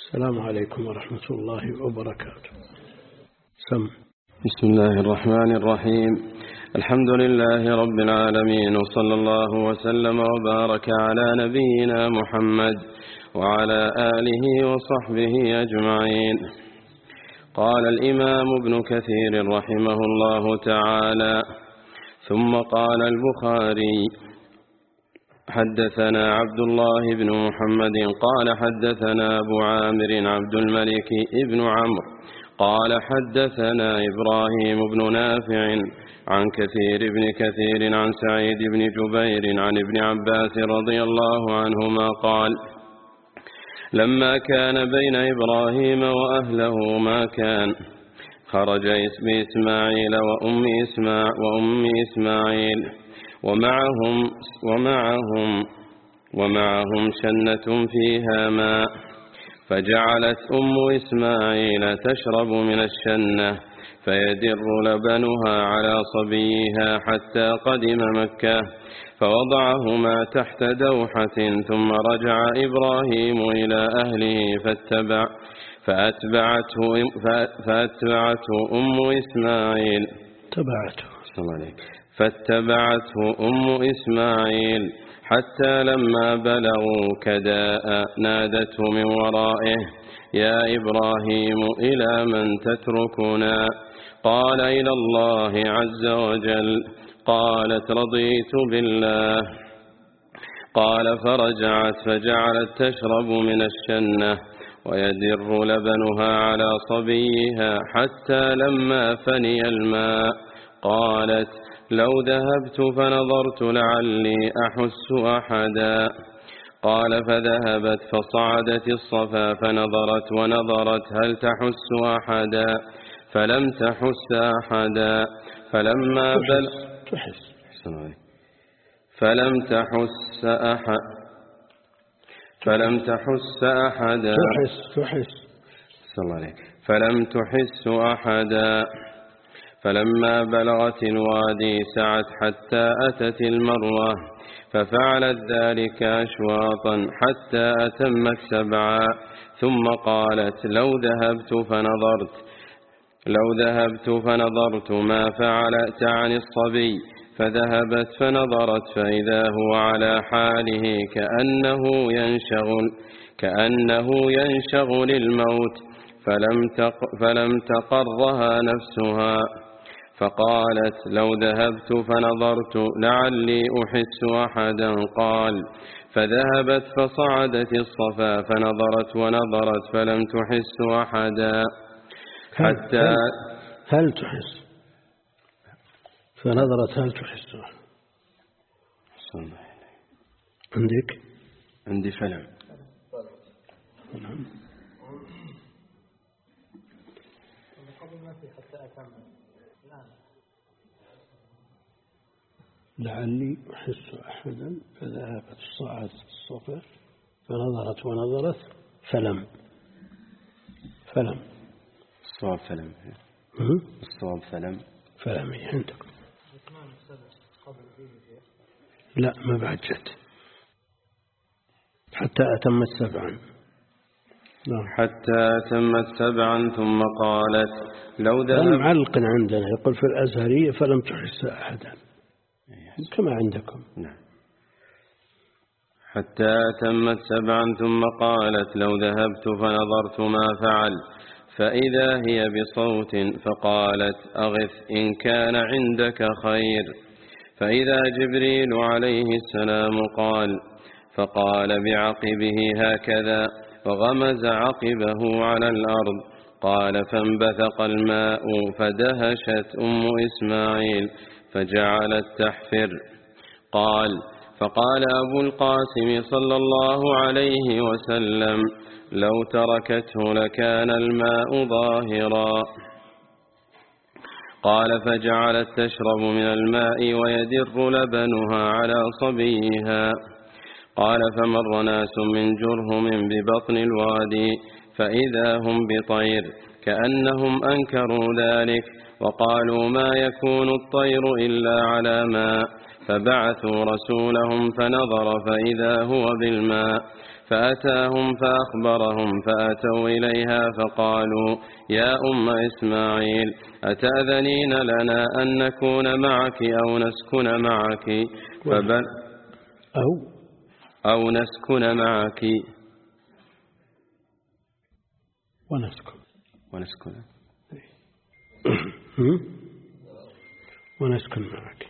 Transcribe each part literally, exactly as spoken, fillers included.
السلام عليكم ورحمة الله وبركاته. سم. بسم الله الرحمن الرحيم. الحمد لله رب العالمين، وصلى الله وسلم وبارك على نبينا محمد وعلى آله وصحبه أجمعين. قال الإمام ابن كثير رحمه الله تعالى: ثم قال البخاري: حدثنا عبد الله بن محمد قال حدثنا أبو عامر عبد الملك بن عمرو قال حدثنا إبراهيم بن نافع عن كثير بن كثير عن سعيد بن جبير عن ابن عباس رضي الله عنهما قال: لما كان بين إبراهيم وأهله ما كان، خرج بإسماعيل وأم إسماعيل, وأم إسماعيل ومعهم, ومعهم, ومعهم شنة فيها ماء، فجعلت أم إسماعيل تشرب من الشنة فيدر لبنها على صبيها حتى قدم مكة، فوضعهما تحت دوحة، ثم رجع إبراهيم إلى أهله فاتبع فأتبعته, فأتبعته أم إسماعيل تبعته فاتبعته أم إسماعيل حتى لما بلغوا كداء نادته من ورائه: يا إبراهيم إلى من تتركنا؟ قال: إلى الله عز وجل. قالت: رضيت بالله. قال: فرجعت فجعلت تشرب من الشنة ويدر لبنها على صبيها حتى لما فني الماء. قالت: لو ذهبت فنظرت لعلي أحس أحدا. قال: فذهبت فصعدت الصفا فنظرت ونظرت هل تحس أحدا، فلم تحس أحدا. فلما بل فلم تحس أحد فلم تحس أحدا تحس تحس فلم تحس أحدا. فلما بلغت الوادي سعت حتى أتت المروة، ففعلت ذلك أشواطا حتى أتمت سبعا، ثم قالت: لو ذهبت فنظرت لو ذهبت فنظرت ما فعلت عن الصبي. فذهبت فنظرت فإذا هو على حاله كأنه ينشغل كأنه ينشغل الموت، فلم تق فلم تقرها نفسها، فقالت: لو ذهبت فنظرت لعلي أحس أحدا. قال: فذهبت فصعدت الصفا فنظرت ونظرت فلم تحس أحدا حتى هل, هل تحس فنظرت هل تحس عندك عندي فلم لعلي أحس أحدا. فذهبت صعدت الصفا فنظرت ونظرت فلم فلم الصواب فلم الصواب فلم فلم عندكم. لا، ما بعد جت حتى أتمت سبعا. حتى أتمت سبعا ثم قالت: لو ذهب. المعلق عندنا يقول في الأزهرية فلم تحس أحدا كما عندكم. نعم. حتى أتمت سبعا ثم قالت: لو ذهبت فنظرت ما فعل، فإذا هي بصوت، فقالت: أغث إن كان عندك خير. فإذا جبريل عليه السلام قال، فقال بعقبه هكذا وغمز عقبه على الأرض. قال: فانبثق الماء فدهشت أم إسماعيل فجعلت تحفر. قال: فقال أبو القاسم صلى الله عليه وسلم: لو تركته لكان الماء ظاهرا. قال: فجعلت تشرب من الماء ويدر لبنها على صبيها. قال: فمر ناس من جرهم ببطن الوادي فإذا هم بطير كأنهم أنكروا ذلك، وقالوا: ما يكون الطير إلا على ماء. فبعثوا رسولهم فنظر فإذا هو بالماء، فأتاهم فأخبرهم فأتوا إليها فقالوا يا أم إسماعيل أتأذنين لنا أن نكون معك أو نسكن معك فبل أو أو نسكن معك ونسكن ونسكن ونسكن معك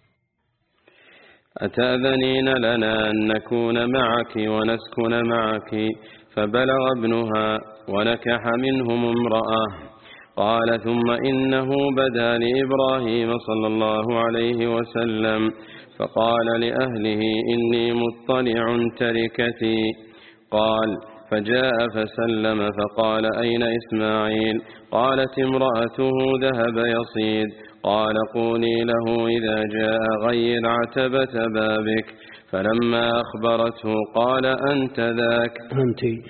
أتأذنين لنا أن نكون معك ونسكن معك فبلغ ابنها ونكح منهم امرأة. قال ثم إنه بدا لإبراهيم صلى الله عليه وسلم فقال لأهله إني مطلع تركتي. قال فجاء فسلم فقال أين إسماعيل؟ قالت امرأته ذهب يصيد. قال قولي له إذا جاء غير عتبة بابك. فلما أخبرته قال أنت ذاك أنت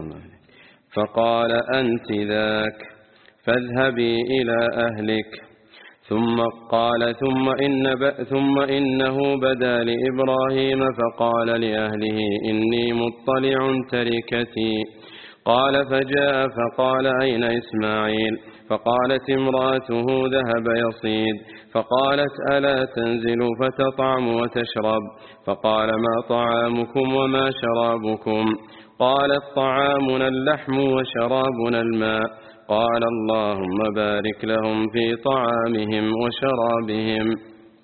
فقال أنت ذاك فاذهبي إلى أهلك. ثم قال ثم, إن ب... ثم إنه بدا لإبراهيم فقال لأهله إني مطلع تركتي. قال فجاء فقال أين إسماعيل؟ فقالت امرأته ذهب يصيد. فقالت ألا تنزل فتطعم وتشرب؟ فقال ما طعامكم وما شرابكم؟ قالت طعامنا اللحم وشرابنا الماء. قال اللهم بارك لهم في طعامهم وشرابهم.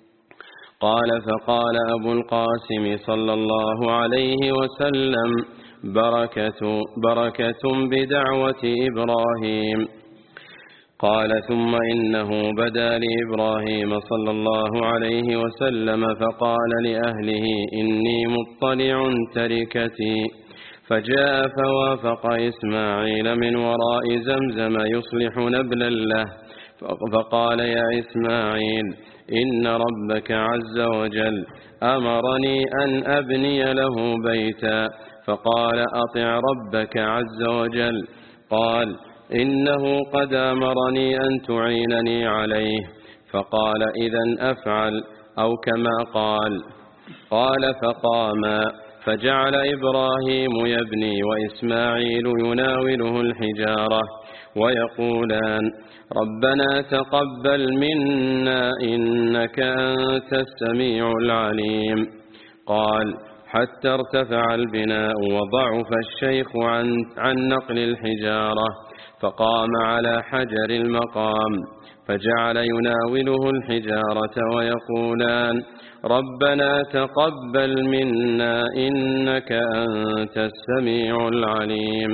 قال فقال أبو القاسم صلى الله عليه وسلم بركة, بركة بدعوة إبراهيم. قال ثم إنه بدا لإبراهيم صلى الله عليه وسلم فقال لأهله إني مطلع تركتي. فجاء فوافق إسماعيل من وراء زمزم يصلح نبلا له. فقال يا إسماعيل إن ربك عز وجل أمرني أن أبني له بيتا. فقال أطع ربك عز وجل. قال إنه قد أمرني أن تعينني عليه. فقال إذن أفعل أو كما قال. قال فقاما فجعل إبراهيم يبني وإسماعيل يناوله الحجارة ويقولان ربنا تقبل منا إنك أنت السميع العليم. قال حتى ارتفع البناء وضعف الشيخ عن, عن نقل الحجارة فقام على حجر المقام فجعل يناوله الحجارة ويقولان ربنا تقبل منا إنك أنت السميع العليم.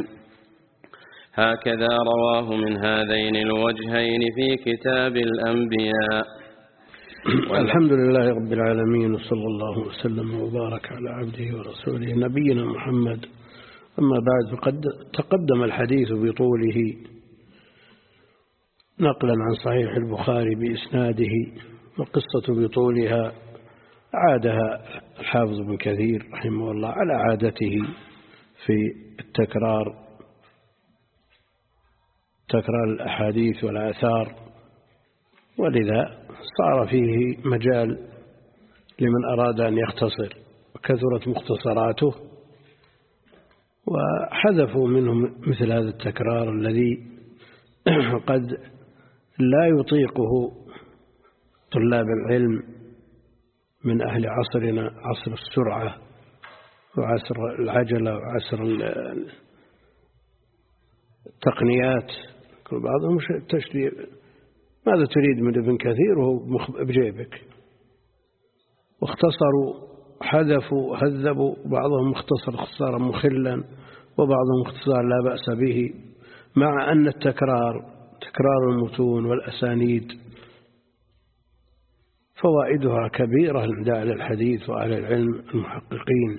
هكذا رواه من هذين الوجهين في كتاب الأنبياء. الحمد لله رب العالمين وصلى الله وسلم وبارك على عبده ورسوله نبينا محمد. أما بعد فقد تقدم الحديث بطوله نقلا عن صحيح البخاري بإسناده وقصة بطولها عادها الحافظ بن كثير رحمه الله على عادته في التكرار تكرار الأحاديث والآثار، ولذا صار فيه مجال لمن أراد أن يختصر، وكثرت مختصراته وحذفوا منه مثل هذا التكرار الذي قد لا يطيقه طلاب العلم من أهل عصرنا، عصر السرعة وعصر العجلة وعصر التقنيات. كل بعضهم تشريع ماذا تريد من ابن كثير وهو بجيبك، واختصروا حذفوا هذبوا، بعضهم اختصر اختصارا مخلا وبعضهم اختصار لا بأس به، مع أن التكرار تكرار المتون والأسانيد فوائدها كبيرة عند أهل الحديث وأهل العلم المحققين،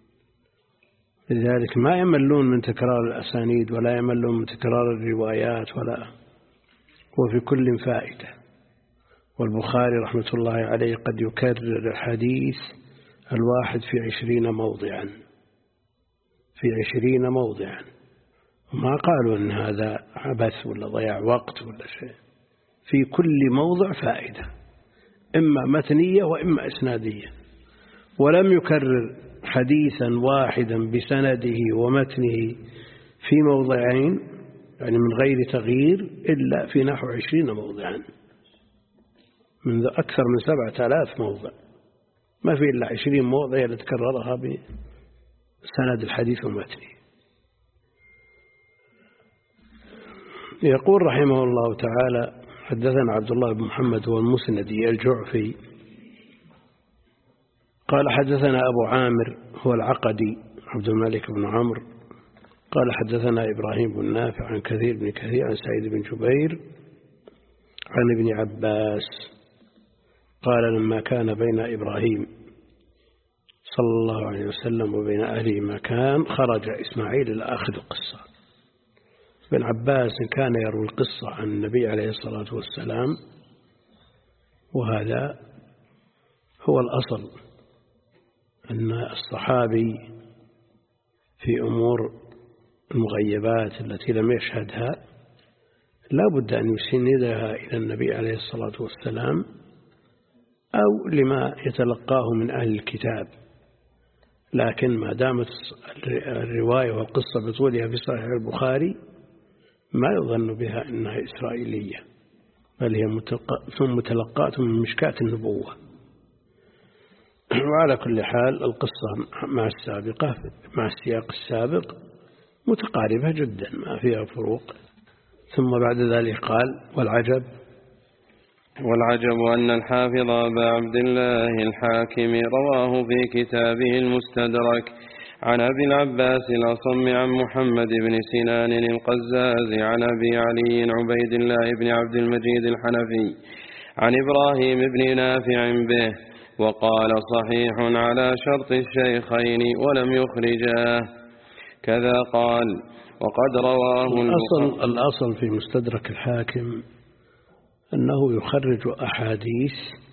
لذلك ما يملون من تكرار الأسانيد ولا يملون من تكرار الروايات، ولا وفي كل فائدة. والبخاري رحمة الله عليه قد يكرر الحديث الواحد في عشرين موضعا في عشرين موضعا وما قالوا أن هذا عبث ولا ضياع وقت ولا شيء، في كل موضع فائدة إما متنية وإما إسنادية، ولم يكرر حديثا واحدا بسنده ومتنه في موضعين، يعني من غير تغيير، إلا في نحو عشرين موضعا، من أكثر من سبعة آلاف موضع، ما في إلا عشرين موضع يتكررها بسند الحديث ومتنه. يقول رحمه الله تعالى: حدثنا عبد الله بن محمد هو المسندي الجعفي قال حدثنا أبو عامر هو العقدي عبد الملك بن عمرو قال حدثنا إبراهيم بن نافع عن كثير بن كثير عن سعيد بن جبير عن ابن عباس قال: لما كان بين إبراهيم صلى الله عليه وسلم وبين أهله مكان خرج إسماعيل لآخذ القصة. ابن عباس كان يروي القصة عن النبي عليه الصلاة والسلام، وهذا هو الأصل، أن الصحابي في أمور المغيبات التي لم يشهدها لا بد أن يسندها إلى النبي عليه الصلاة والسلام أو لما يتلقاه من أهل الكتاب. لكن ما دامت الرواية والقصة بطولها في صحيح البخاري ما يظن بها أنها إسرائيلية، بل هي متلقاة من مشكاة النبوة. وعلى كل حال القصة مع السابقة مع السياق السابق متقاربة جدا، ما فيها فروق. ثم بعد ذلك قال: والعجب والعجب أن الحافظ أبا عبد الله الحاكم رواه في كتابه المستدرك عن أبي العباس الأصم عن محمد بن سنان القزاز عن أبي علي عبيد الله بن عبد المجيد الحنفي عن إبراهيم بن نافع به، وقال: صحيح على شرط الشيخين ولم يخرجاه. كذا قال: وقد رواه الأصل, الأصل في مستدرك الحاكم أنه يخرج أحاديث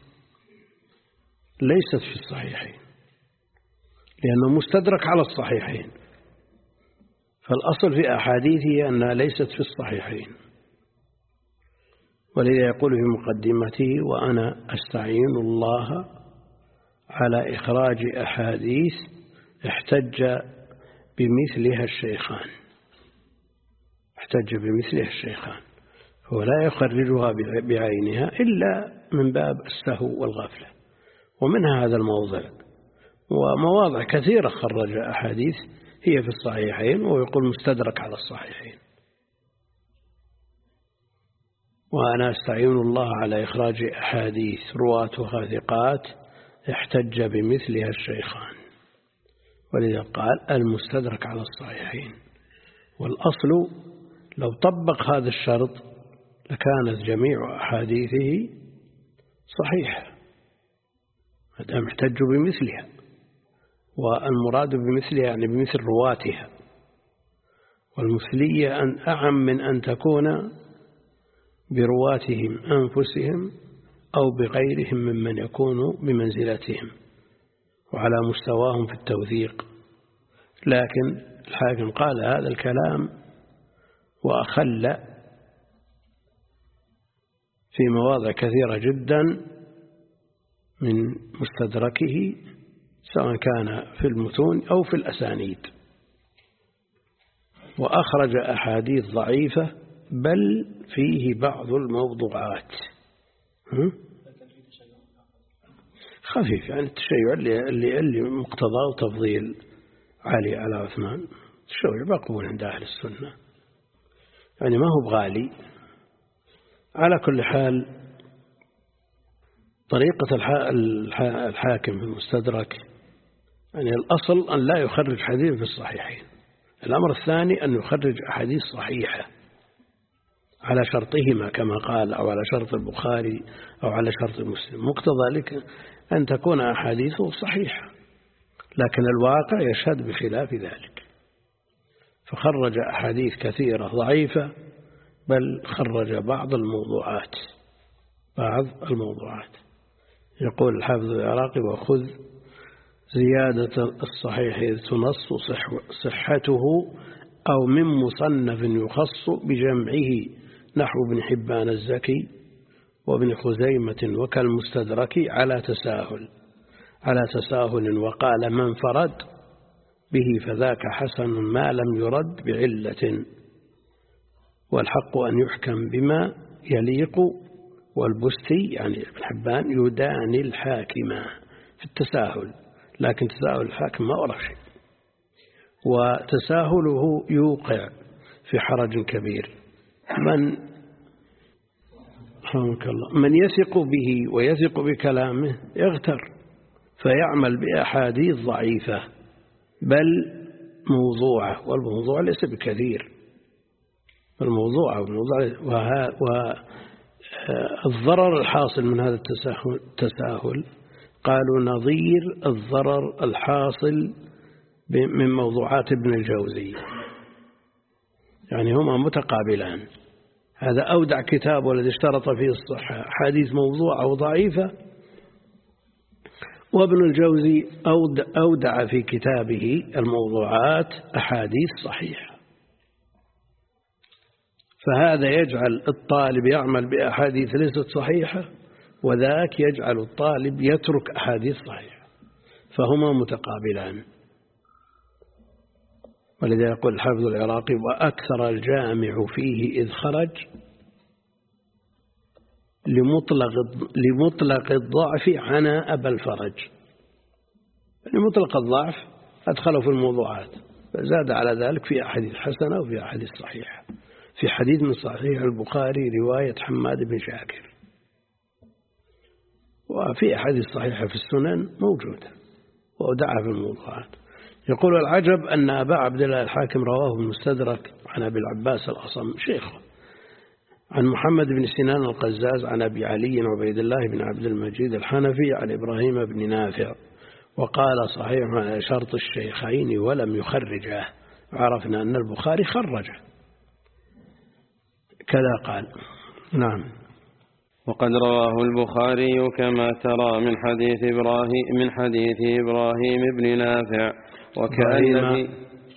ليست في الصحيحين، لأنه مستدرك على الصحيحين، فالأصل في أحاديثه أنها ليست في الصحيحين. ولذا يقول في مقدمته: وأنا أستعين الله على إخراج أحاديث احتج بمثلها الشيخان احتج بمثلها الشيخان هو لا يخرجها بعينها إلا من باب السهو والغفلة، ومنها هذا الموضع. ومواضع كثيرة خرج أحاديث هي في الصحيحين ويقول مستدرك على الصحيحين. وأنا أستعين الله على إخراج أحاديث رواتها ثقات احتج بمثلها الشيخان، ولذا قال المستدرك على الصحيحين. والأصل لو طبق هذا الشرط لكانت جميع أحاديثه صحيحة ما دام احتجوا بمثلها، والمراد بمثلها يعني بمثل رواتها، والمثلية أن أعم من أن تكون برواتهم أنفسهم أو بغيرهم ممن يكون بمنزلتهم وعلى مستواهم في التوثيق. لكن الحاكم قال هذا الكلام وأخل في مواضع كثيرة جدا من مستدركه، سواء كان في المتون أو في الأسانيد، وأخرج أحاديث ضعيفة بل فيه بعض الموضوعات خفيف، يعني التشيع اللي, اللي, اللي مقتضاه تفضيل علي على عثمان، التشيع مقبول عند أهل السنة، يعني ما هو بغالي. على كل حال طريقة الحاكم في المستدرك يعني الأصل أن لا يخرج حديث في الصحيحين. الأمر الثاني أن يخرج أحاديث صحيحة على شرطهما كما قال، أو على شرط البخاري أو على شرط مسلم. مقتضى ذلك أن تكون أحاديثه صحيحة، لكن الواقع يشهد بخلاف ذلك، فخرج أحاديث كثيرة ضعيفة بل خرج بعض الموضوعات بعض الموضوعات. يقول الحافظ العراقي: وخذ زيادة الصحيح إذ تنص صحته أو من مصنف يخص بجمعه نحو ابن حبان الزكي وابن خزيمة وكالمستدرك على تساهل على تساهل وقال من فرد به فذاك حسن ما لم يرد بعلة، والحق أن يحكم بما يليق، والبستي يعني ابن حبان يداني الحاكم في التساهل، لكن تساهل الحاكم ما ورد شيء، وتساهله يوقع في حرج كبير. من من يثق به ويثق بكلامه يغتر فيعمل بأحاديث ضعيفة بل موضوعة، والموضوع ليس بكثير، الموضوع والضرر الحاصل من هذا التساهل قالوا نظير الضرر الحاصل من موضوعات ابن الجوزي، يعني هما متقابلان. هذا أودع كتاب والذي اشترط فيه الصحة حديث موضوع أو ضعيفة، وابن الجوزي أودع في كتابه الموضوعات أحاديث صحيحة، فهذا يجعل الطالب يعمل بأحاديث ليست صحيحة، وذاك يجعل الطالب يترك أحاديث صحيحة، فهما متقابلان. ولذا يقول الحافظ العراقي وأكثر الجامع فيه إذ خرج لمطلق لمطلق الضعف عنا أبا الفرج، لمطلق الضعف أدخله في الموضوعات، فزاد على ذلك في أحاديث حسنة وفي أحاديث صحيحة. في حديث من صحيح البخاري رواية حماد بن شاكر، وفي أحاديث صحيحة في السنن موجودة وأودعها في الموضوعات. يقول العجب أن أبا عبد الله الحاكم رواه المستدرك عن أبي العباس الأصم شيخه عن محمد بن سنان القزاز عن أبي علي عبيد الله بن عبد المجيد الحنفي عن إبراهيم بن نافع، وقال صحيح على شرط الشيخين ولم يخرجه، عرفنا أن البخاري خرجه كذا قال. نعم. وقد رواه البخاري كما ترى من حديث إبراهيم من حديث إبراهيم بن نافع، وكأن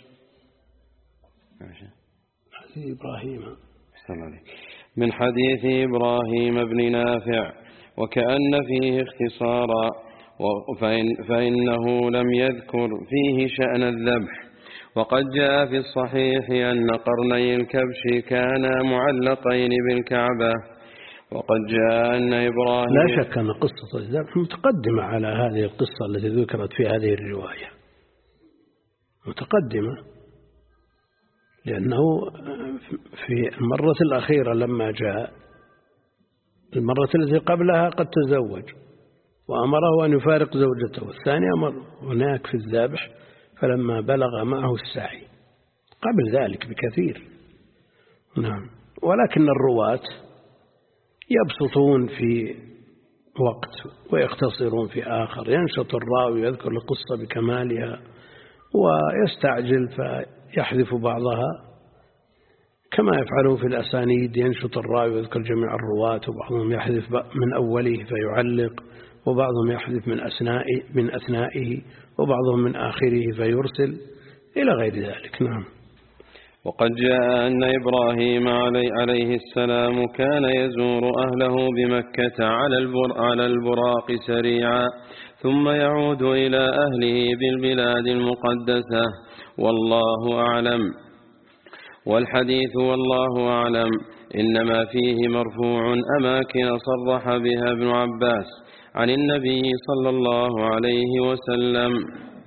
في إبراهيم من حديث إبراهيم بن نافع وكأن فيه اختصارا، فإن فإنه لم يذكر فيه شأن الذبح. وقد جاء في الصحيح أن قرني الكبش كانا معلقين بالكعبة. وقد جاء أن إبراهيم لا شك أن قصة الذبح متقدمة على هذه القصة التي ذكرت في هذه الرواية، متقدمة، لأنه في المرة الأخيرة لما جاء، المرة التي قبلها قد تزوج وأمره أن يفارق زوجته، الثانية أمر هناك في الذبح فلما بلغ معه السعي، قبل ذلك بكثير. نعم. ولكن الرواة يبسطون في وقت ويختصرون في آخر، ينشط الراوي يذكر القصة بكمالها ويستعجل فيحذف بعضها، كما يفعلون في الأسانيد، ينشط الراوي ويذكر جميع الرواة، وبعضهم يحذف من أوله فيعلق، وبعضهم يحذف من أثنائه من أثنائه، وبعضهم من آخره فيرسل إلى غير ذلك. نعم. وقد جاء أن إبراهيم عليه السلام كان يزور أهله بمكة على البراق سريعا، ثم يعود إلى أهله بالبلاد المقدسة، والله أعلم. والحديث والله أعلم إنما فيه مرفوع أماكن صرح بها ابن عباس عن النبي صلى الله عليه وسلم.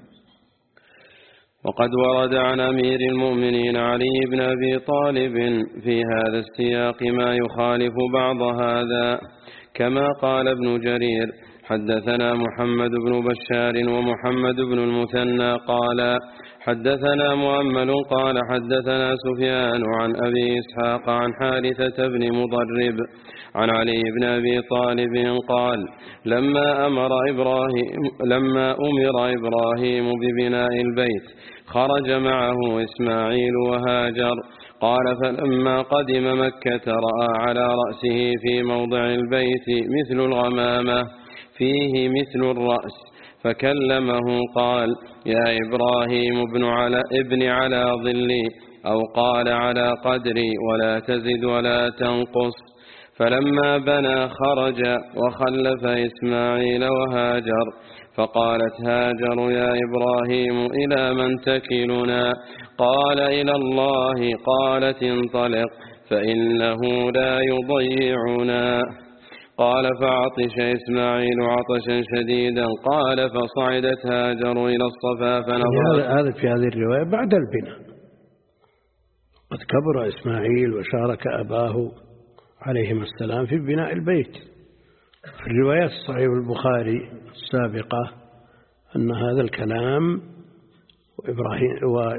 وقد ورد عن أمير المؤمنين علي بن أبي طالب في هذا السياق ما يخالف بعض هذا، كما قال ابن جرير حدثنا محمد بن بشار ومحمد بن المثنى قال حدثنا مؤمل قال حدثنا سفيان عن أبي إسحاق عن حارثة بن مضرب عن علي بن أبي طالب قال لما أمر إبراهيم, لما أمر إبراهيم ببناء البيت خرج معه إسماعيل وهاجر، قال فلما قدم مكة رأى على رأسه في موضع البيت مثل الغمامة فيه مثل الرأس، فكلمه قال يا إبراهيم ابن على, ابن على ظلي، أو قال على قدري ولا تزد ولا تنقص. فلما بنى خرج وخلف إسماعيل وهاجر، فقالت هاجر يا إبراهيم إلى من تكلنا؟ قال إلى الله. قالت انطلق فإنه لا يضيعنا. قال فعطش إسماعيل عطشا شديدا. قال فصعدت هاجر إلى الصفا فنظرت. هذا في هذه الرواية بعد البناء، قد كبر إسماعيل وشارك أباه عليهما السلام في بناء البيت. في الروايات الصحيحة البخاري السابقة أن هذا الكلام وإبراهيم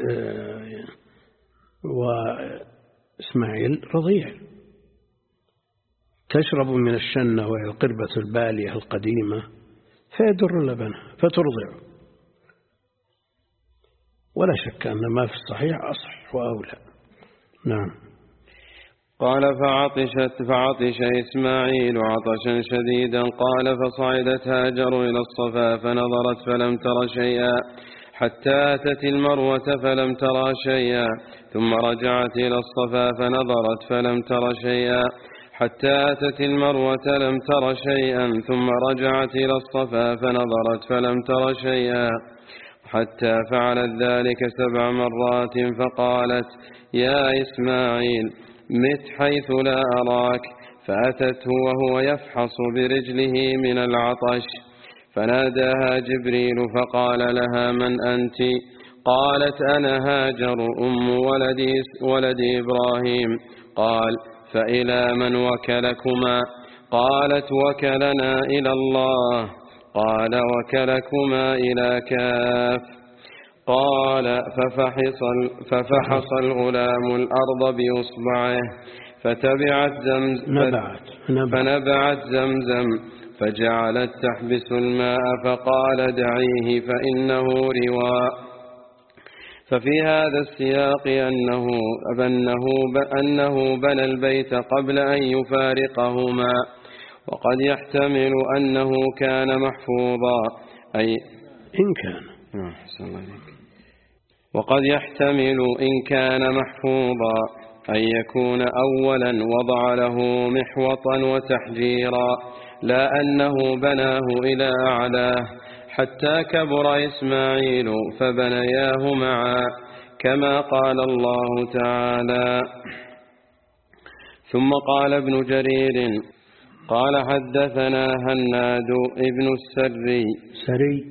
وإسماعيل رضيع، تشرب من الشنة وهي القربة البالية القديمة فيدر لبنها فترضع، ولا شك أن ما في الصحيح أصح وأولى. نعم. قال فعطشت فعطش إسماعيل عطشا شديدا. قال فصعدت هاجر إلى الصفا فنظرت فلم تر شيئا حتى أتت المروة فلم ترى شيئا، ثم رجعت إلى الصفا فنظرت فلم تر شيئا حتى أتت المروة لم تر شيئا، ثم رجعت إلى الصفا فنظرت فلم تر شيئا حتى فعلت ذلك سبع مرات. فقالت يا إسماعيل مت حيث لا أراك. فأتته وهو يفحص برجله من العطش، فناداها جبريل فقال لها من أنت؟ قالت أنا هاجر أم ولدي, ولدي إبراهيم. قال فإلى من وكلكما؟ قالت وكلنا إلى الله. قال وكلكما إلى كاف. قال ففحص, ففحص الغلام الأرض بإصبعه فتبعت زمزم نبعت فنبعت زمزم فجعلت تحبس الماء، فقال دعيه فإنه رواء. ففي هذا السياق أنه, أنه, أنه بنى البيت قبل أن يفارقهما، وقد يحتمل أنه كان محفوظا أي إن كان وقد يحتمل إن كان محفوظا أن يكون أولا وضع له محوطا وتحجيرا، لا أنه بناه إلى أعلاه حتى كبر إسماعيل فبنياه معا كما قال الله تعالى. ثم قال ابن جرير قال حدثنا هناد ابن السري سري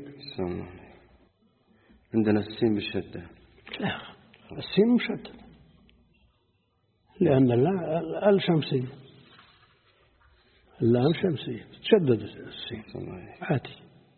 عندنا السين بالشدة. لا السين مشدد لأن الأل شمسية، اللام شمسية تشدد السين عادي.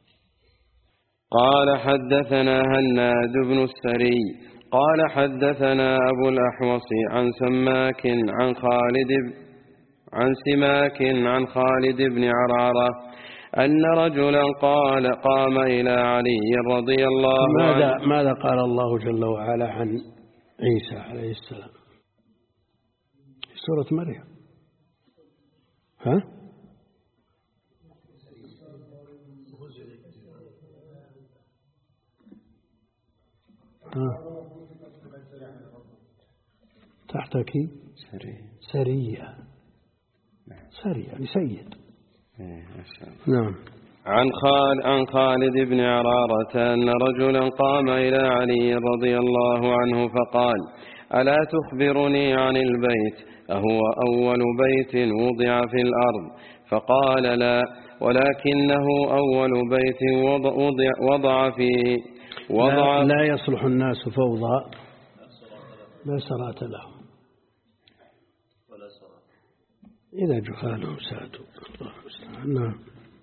قال حدثنا هناد بن السري قال حدثنا أبو الأحوص عن سماك عن خالد عن سماك عن خالد بن عرارة أن رجلا قال قام إلى علي رضي الله ماذا عنه. ماذا قال الله جل وعلا عن عيسى عليه السلام في سورة مريم؟ ها؟ ها تحتك سرية سرية يعني سيد. نعم. عن خالد عن خالد بن عرارة أن رجلا قام إلى علي رضي الله عنه فقال ألا تخبرني عن البيت أهو أول بيت وضع في الأرض؟ فقال لا، ولكنه أول بيت وضع, وضع فيه وضع لا, لا يصلح الناس فوضى لا صلاة لهم إذا جهالهم سادوا. نعم.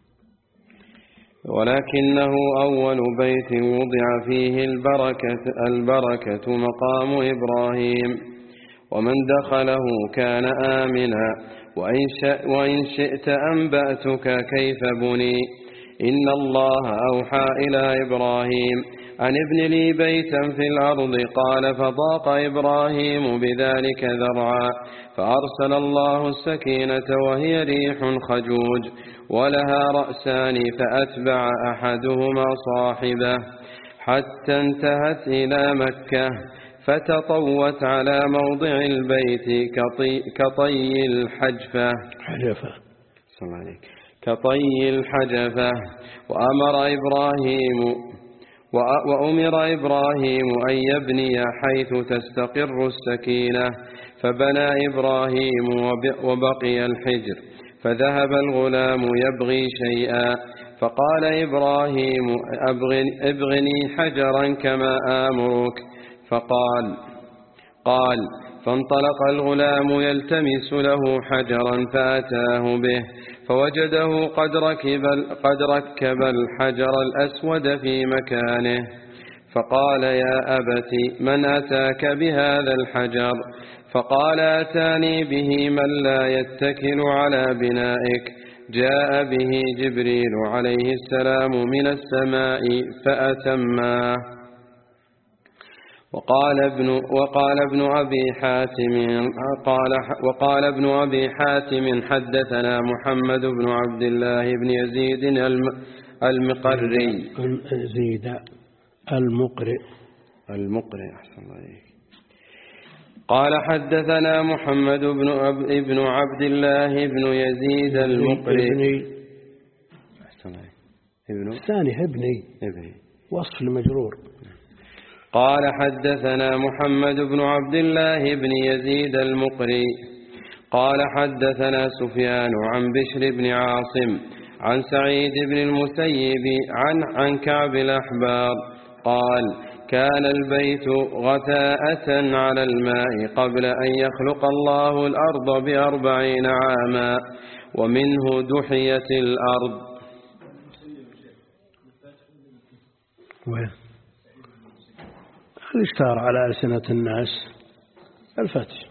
ولكنه أول بيت وضع فيه البركة, البركة مقام إبراهيم، ومن دخله كان آمنا، وإن شئت أنبأتك كيف بني. إن الله أوحى إلى إبراهيم أن ابن لي بيتا في الأرض. قال فضاق إبراهيم بذلك ذرعا، فأرسل الله السكينة وهي ريح خجوج ولها رأسان، فأتبع أحدهما صاحبه حتى انتهت إلى مكة، فتطوت على موضع البيت كطي, كطي الحجفة. حجفة. كطي الحجفة. وأمر إبراهيم وأمر إبراهيم أن يبني حيث تستقر السكينة، فبنى إبراهيم وبقي الحجر. فذهب الغلام يبغي شيئا، فقال إبراهيم ابغني حجرا كما آمرك، فقال قال فانطلق الغلام يلتمس له حجرا فأتاه به، فوجده قد ركب, قد ركب الحجر الأسود في مكانه، فقال يا أبت من أتاك بهذا الحجر؟ فقال أتاني به من لا يتكل على بنائك، جاء به جبريل عليه السلام من السماء فأتماه. وقال ابن وقال ابن أبي حاتم قال وقال ابن أبي حاتم حدثنا محمد بن عبد الله بن يزيد المقري يزيد المقري المقري أحسن الله عليك. قال حدثنا محمد بن ابن عبد الله بن يزيد المقري أحسن الله ابن الثاني ابني ابني وصف المجرور. قال حدثنا محمد بن عبد الله بن يزيد المقري قال حدثنا سفيان عن بشر بن عاصم عن سعيد بن المسيب عن عن كعب الأحبار قال كان البيت غثاءة على الماء قبل أن يخلق الله الأرض بأربعين عاما، ومنه دحيت الأرض. وين الاشتهر على ألسنة الناس الفتح،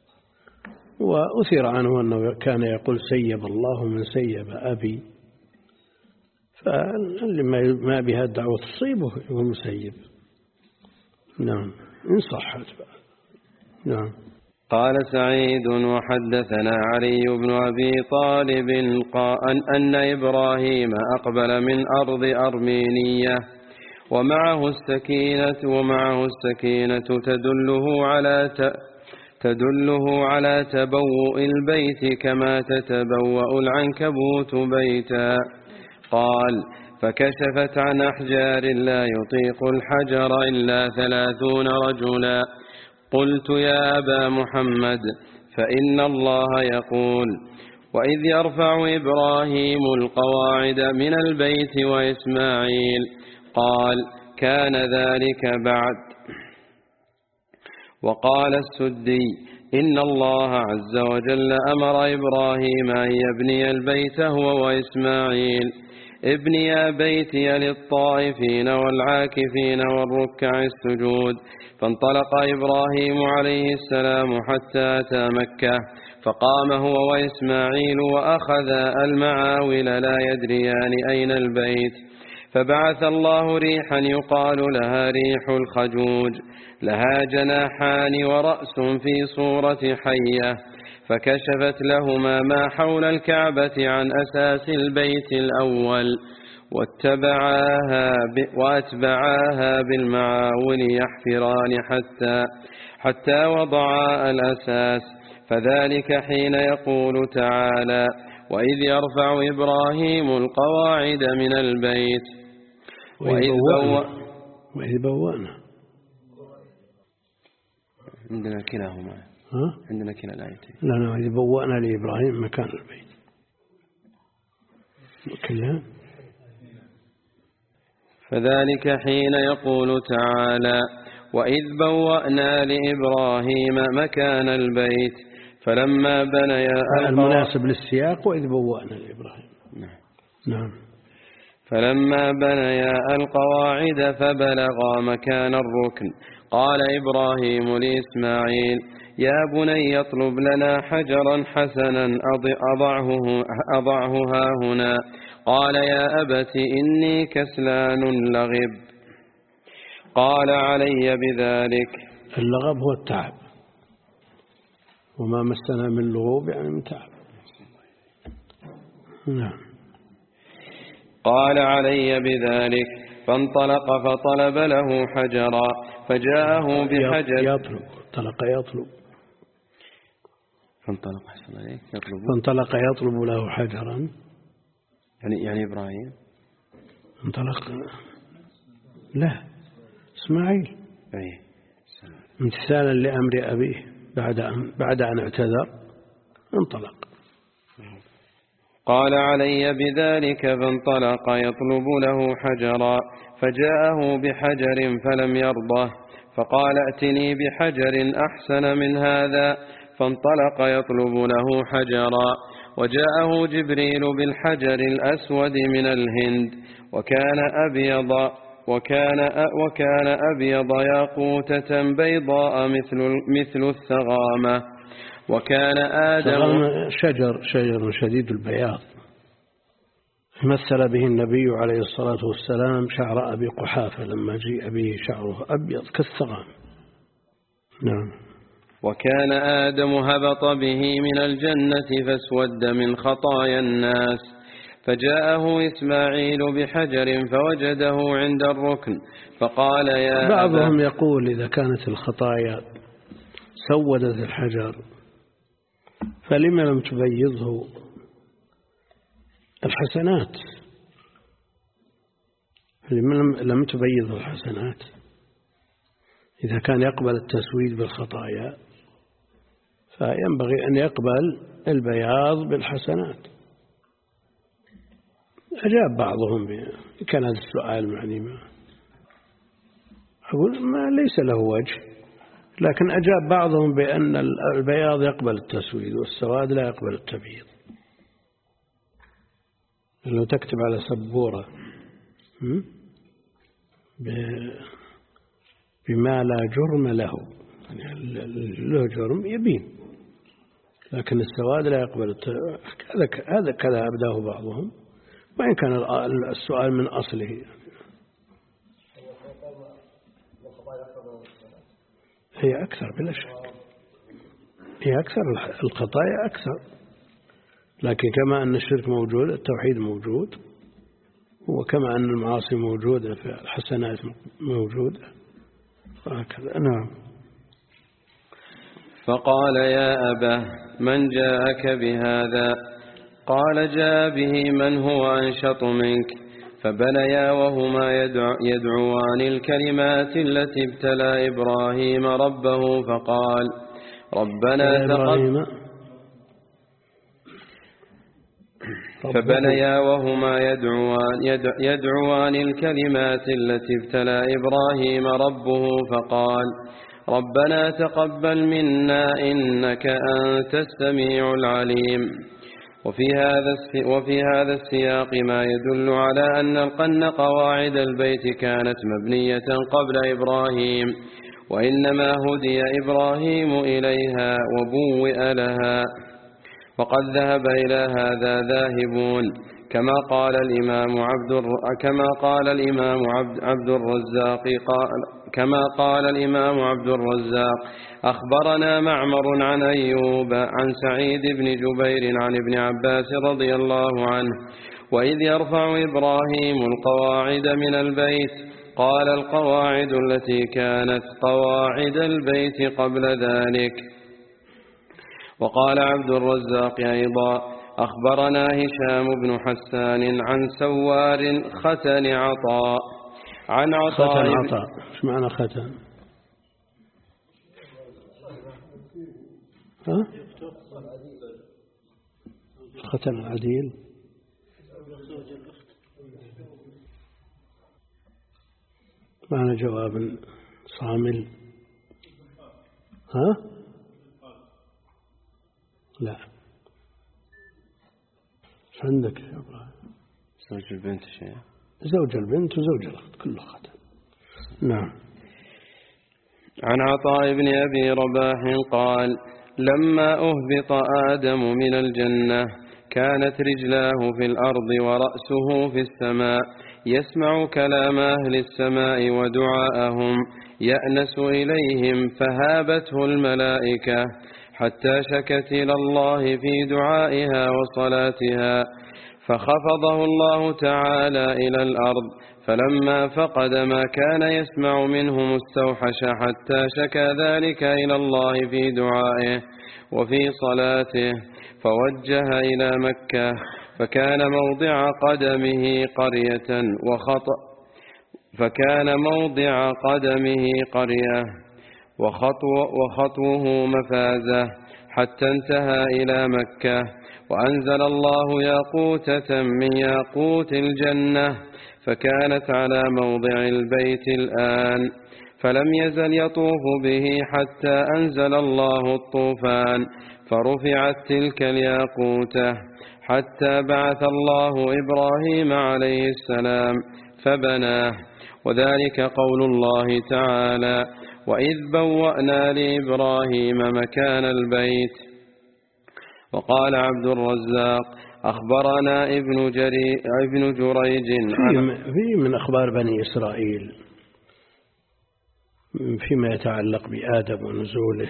وأثير عنه أنه كان يقول سيب الله من سيب أبي، فاللي ما بها الدعوة تصيبه يقول مسيب. نعم إن صحت. نعم. قال سعيد وحدثنا علي بن أبي طالب أن إبراهيم أقبل من أرض أرمينية ومعه السكينة ومعه السكينة تدله على تدله على تبوء البيت كما تتبوأ العنكبوت بيتا. قال فكشفت عن أحجار لا يطيق الحجر إلا ثلاثون رجلا. قلت يا أبا محمد فإن الله يقول وإذ يرفع إبراهيم القواعد من البيت وإسماعيل. قال كان ذلك بعد. وقال السدي إن الله عز وجل أمر إبراهيم أن يبني البيت هو وإسماعيل. ابنيا بيتي للطائفين والعاكفين والركع السجود. فانطلق إبراهيم عليه السلام حتى أتى مكة، فقام هو وإسماعيل وأخذا المعاول لا يدريان أين البيت. فبعث الله ريحا يقال لها ريح الخجوج، لها جناحان ورأس في صورة حية، فكشفت لهما ما حول الكعبة عن أساس البيت الأول، واتبعاها واتبعاها بالمعاول يحفران حتى حتى وضعا الأساس. فذلك حين يقول تعالى وإذ يرفع إبراهيم القواعد من البيت وإذ بوأنا وإذ بوأنا عندنا كلاهما ها؟ عندنا كلا الآيتين. لا لا وإذ بوأنا لإبراهيم مكان البيت كلها. فذلك حين يقول تعالى وإذ بوأنا لإبراهيم مكان البيت فلما بني المناسب للسياق وإذ بوأنا لإبراهيم. نعم. نعم. فلما بنيا القواعد فبلغا مكان الركن قال إبراهيم لإسماعيل يا بني اطلب لنا حجرا حسنا أضعه, أضعه ها هنا. قال يا أبت إني كسلان لغب. قال علي بذلك. اللغب هو التعب، وما مسنا من لغوب يعني من تعب. نعم. قال علي بذلك. فانطلق فطلب له حجرا فجاءه بحجر. يطلب انطلق يطلب فانطلق يطلب فانطلق يطلب له حجرا يعني يعني إبراهيم انطلق، لا إسماعيل أي امتثالا لأمر أبيه بعد أن بعد أن اعتذر انطلق. قال علي بذلك فانطلق يطلب له حجرا فجاءه بحجر فلم يرضه فقال ائتني بحجر أحسن من هذا فانطلق يطلب له حجرا وجاءه جبريل بالحجر الأسود من الهند وكان أبيض وكان وكان أبيض ياقوتة بيضاء مثل مثل الثغامة. وكان آدم شجر شجر شديد البياض مثل به النبي عليه الصلاة والسلام شعر أبي قحافة لما جيء به شعره أبيض كالثغام. نعم. وكان آدم هبط به من الجنة فاسود من خطايا الناس فجاءه إسماعيل بحجر فوجده عند الركن فقال يا أبا. بعضهم يقول إذا كانت الخطايا سودت الحجر فلم لم تبيضه الحسنات، لم لم تبيضه الحسنات إذا كان يقبل التسويد بالخطايا فينبغي أن يقبل البياض بالحسنات. أجاب بعضهم كان هذا السؤال معني ما أقول ما ليس له وجه، لكن أجاب بعضهم بأن البياض يقبل التسويد والسواد لا يقبل التبييض. لو تكتب على سبورة بما لا جرم له، يعني له جرم يبين، لكن السواد لا يقبل التبييض. هذا كذا أبداه بعضهم، وإن كان السؤال من أصله. هي أكثر بلا شك، هي أكثر الخطايا أكثر، لكن كما أن الشرك موجود التوحيد موجود، وكما أن المعاصي موجودة فالحسنات موجودة وهكذا. نعم. فقال يا أبا من جاءك بهذا؟ قال جاء به من هو أنشط منك. فبليا وهما يدعوان الكلمات التي ابتلى إبراهيم ربه فقال ربنا تقبل. فبليا وهما يدعوان, يدعوان الكلمات التي ابتلى إبراهيم ربه فقال ربنا تقبل منا إنك أنت السميع العليم. وفي هذا وفي هذا السياق ما يدل على أن أن قواعد البيت كانت مبنية قبل إبراهيم، وإنما هدي إبراهيم إليها وبوئ لها، وقد ذهب إلى هذا ذاهبون، كما قال الإمام عبد كما قال الإمام عبد الرزاق قال كما قال الإمام عبد الرزاق أخبرنا معمر عن أيوب عن سعيد بن جبير عن ابن عباس رضي الله عنه وإذ يرفع إبراهيم القواعد من البيت قال القواعد التي كانت قواعد البيت قبل ذلك. وقال عبد الرزاق أيضا أخبرنا هشام بن حسان عن سوار ختن عطاء عن عطاء ختن عطاء. ايش معنى ختن؟ ها؟ ختن العديل معنى جواب صامل. ها؟ لا ايش عندك يا ابراهيم؟ زوج البنت شيء، زوج البنت وزوج الأخت كله ختن. نعم. عن عطاء بن أبي رباح قال لما أهبط آدم من الجنة كانت رجلاه في الأرض ورأسه في السماء يسمع كلام أهل السماء ودعاءهم يأنس إليهم فهابته الملائكة حتى شكت إلى الله في دعائها وصلاتها فخفضه الله تعالى إلى الأرض فلما فقد ما كان يسمع منهم استوحش حتى شكى ذلك إلى الله في دعائه وفي صلاته فوجه إلى مكة فكان موضع قدمه قرية وخطأ فكان موضع قدمه قرية وخطو وخطوه مفازة حتى انتهى إلى مكة. وأنزل الله ياقوتة من ياقوت الجنة فكانت على موضع البيت الآن، فلم يزل يطوف به حتى أنزل الله الطوفان فرفعت تلك الياقوتة، حتى بعث الله إبراهيم عليه السلام فبناه. وذلك قول الله تعالى: وإذ بوأنا لإبراهيم مكان البيت. وقال عبد الرزاق: أخبرنا ابن, جري ابن جريج في من أخبار بني إسرائيل فيما يتعلق بآدم ونزوله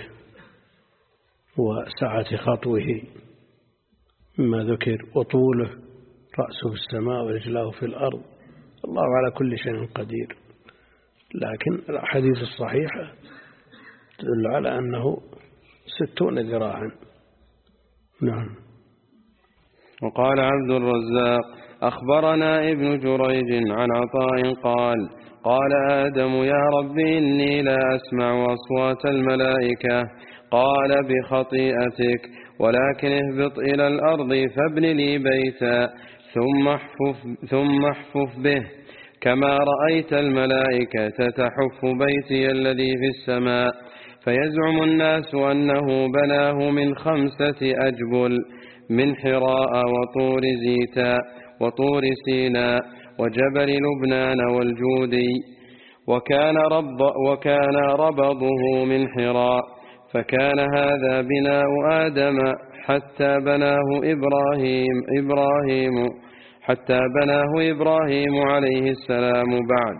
وسعة خطوه مما ذكر، وطوله رأسه في السماء ورجلاه في الأرض، الله على كل شيء قدير. لكن الأحاديث الصحيحة تدل على أنه ستون ذراعا. نعم. وقال عبد الرزاق: أخبرنا ابن جريج عن عطاء قال: قال آدم: يا رب إني لا أسمع أصوات الملائكة. قال: بخطيئتك، ولكن اهبط إلى الأرض فابن لي بيتا ثم احفف, ثم احفف به كما رأيت الملائكة تحف بيتي الذي في السماء. فيزعم الناس أنه بناه من خمسة أجبل، من حراء وطور زيتا وطور سيناء وجبل لبنان والجودي، وكان, رب وكان ربضه من حراء. فكان هذا بناء آدم حتى بناه إبراهيم إبراهيم حتى بناه إبراهيم عليه السلام بعد.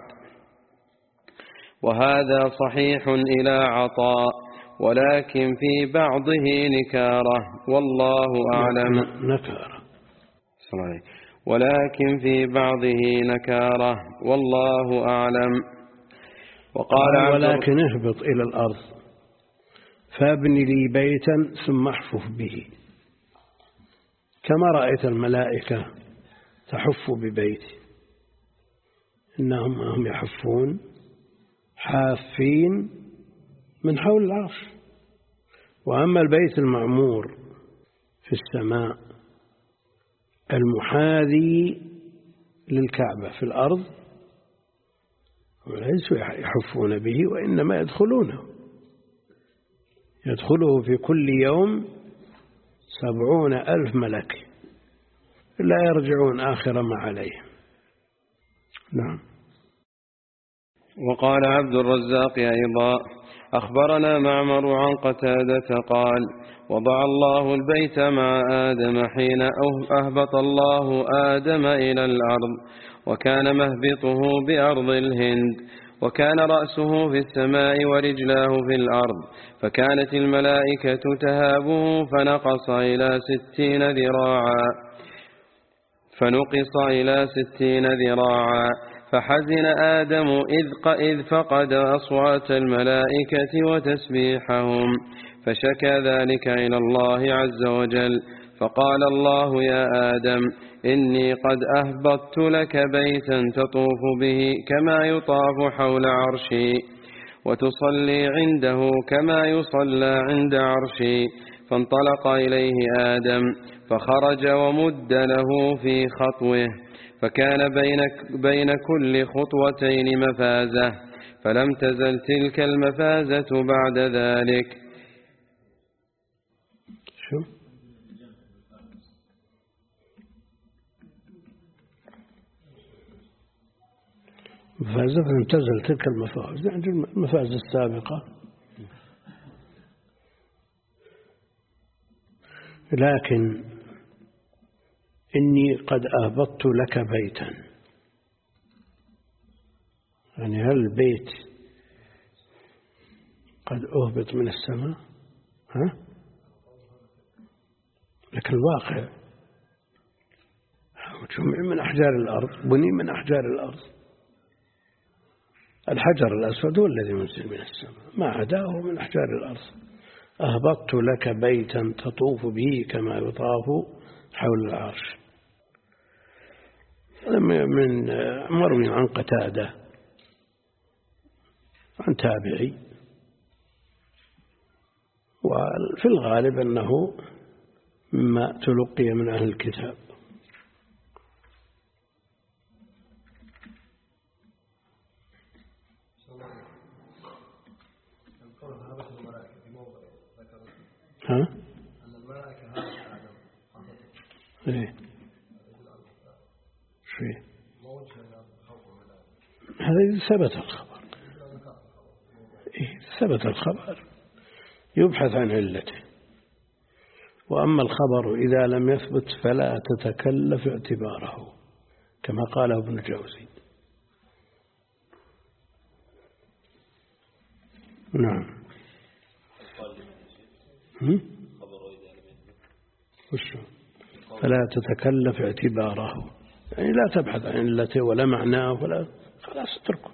وهذا صحيح إلى عطاء، ولكن في بعضه نكارة والله أعلم. نكارة. ولكن في بعضه نكارة والله أعلم. وقال: ولكن اهبط إلى الأرض فابن لي بيتا ثم احفف به كما رأيت الملائكة تحف ببيتي. إنهم هم يحفون حافين من حول العرش. وأما البيت المعمور في السماء المحاذي للكعبة في الأرض وليسوا يحفون به، وإنما يدخلونه يدخله في كل يوم سبعون ألف ملك لا يرجعون آخر ما عليهم. نعم. وقال عبد الرزاق أيضا: أخبرنا معمر عن قتادة قال: وضع الله البيت مع آدم حين أهبط الله آدم إلى الأرض، وكان مهبطه بأرض الهند، وكان رأسه في السماء ورجلاه في الأرض. فكانت الملائكة تهابه فنقص إلى ستين ذراعا فنقص إلى ستين ذراعا فحزن آدم إذ فقد أصوات الملائكة وتسبيحهم، فشكى ذلك إلى الله عز وجل. فقال الله: يا آدم إني قد أهبطت لك بيتا تطوف به كما يطاف حول عرشي، وتصلي عنده كما يصلى عند عرشي. فانطلق إليه آدم فخرج ومد له في خطوه، فكان بين, بين كل خطوتين مفازة، فلم تزل تلك المفازة بعد ذلك. شو؟ مفازة فلم تزل تلك المفازة، يعني المفازة السابقة. لكن إني قد أهبطت لك بيتا، يعني هل البيت قد أهبط من السماء؟ ها؟ لكن الواقع جمع من أحجار الأرض، بني من أحجار الأرض. الحجر الأسود هو الذي ينزل من السماء، ما عداه من أحجار الأرض. أهبطت لك بيتا تطوف به كما يطاف حول العرش. من مروي عن قتادة عن تابعي، وفي الغالب أنه مما تلقي من أهل الكتاب. ها؟ أن الملائكة هذا آدم. إيه. شيء. هذا ثبت الخبر. إيه ثبت الخبر يبحث عن علته، وأما الخبر إذا لم يثبت فلا تتكلف اعتباره كما قاله ابن الجوزي. نعم. وشو؟ فلا تتكلف اعتباره، يعني لا تبحث عن علته ولا معناه ولا، خلاص اتركه.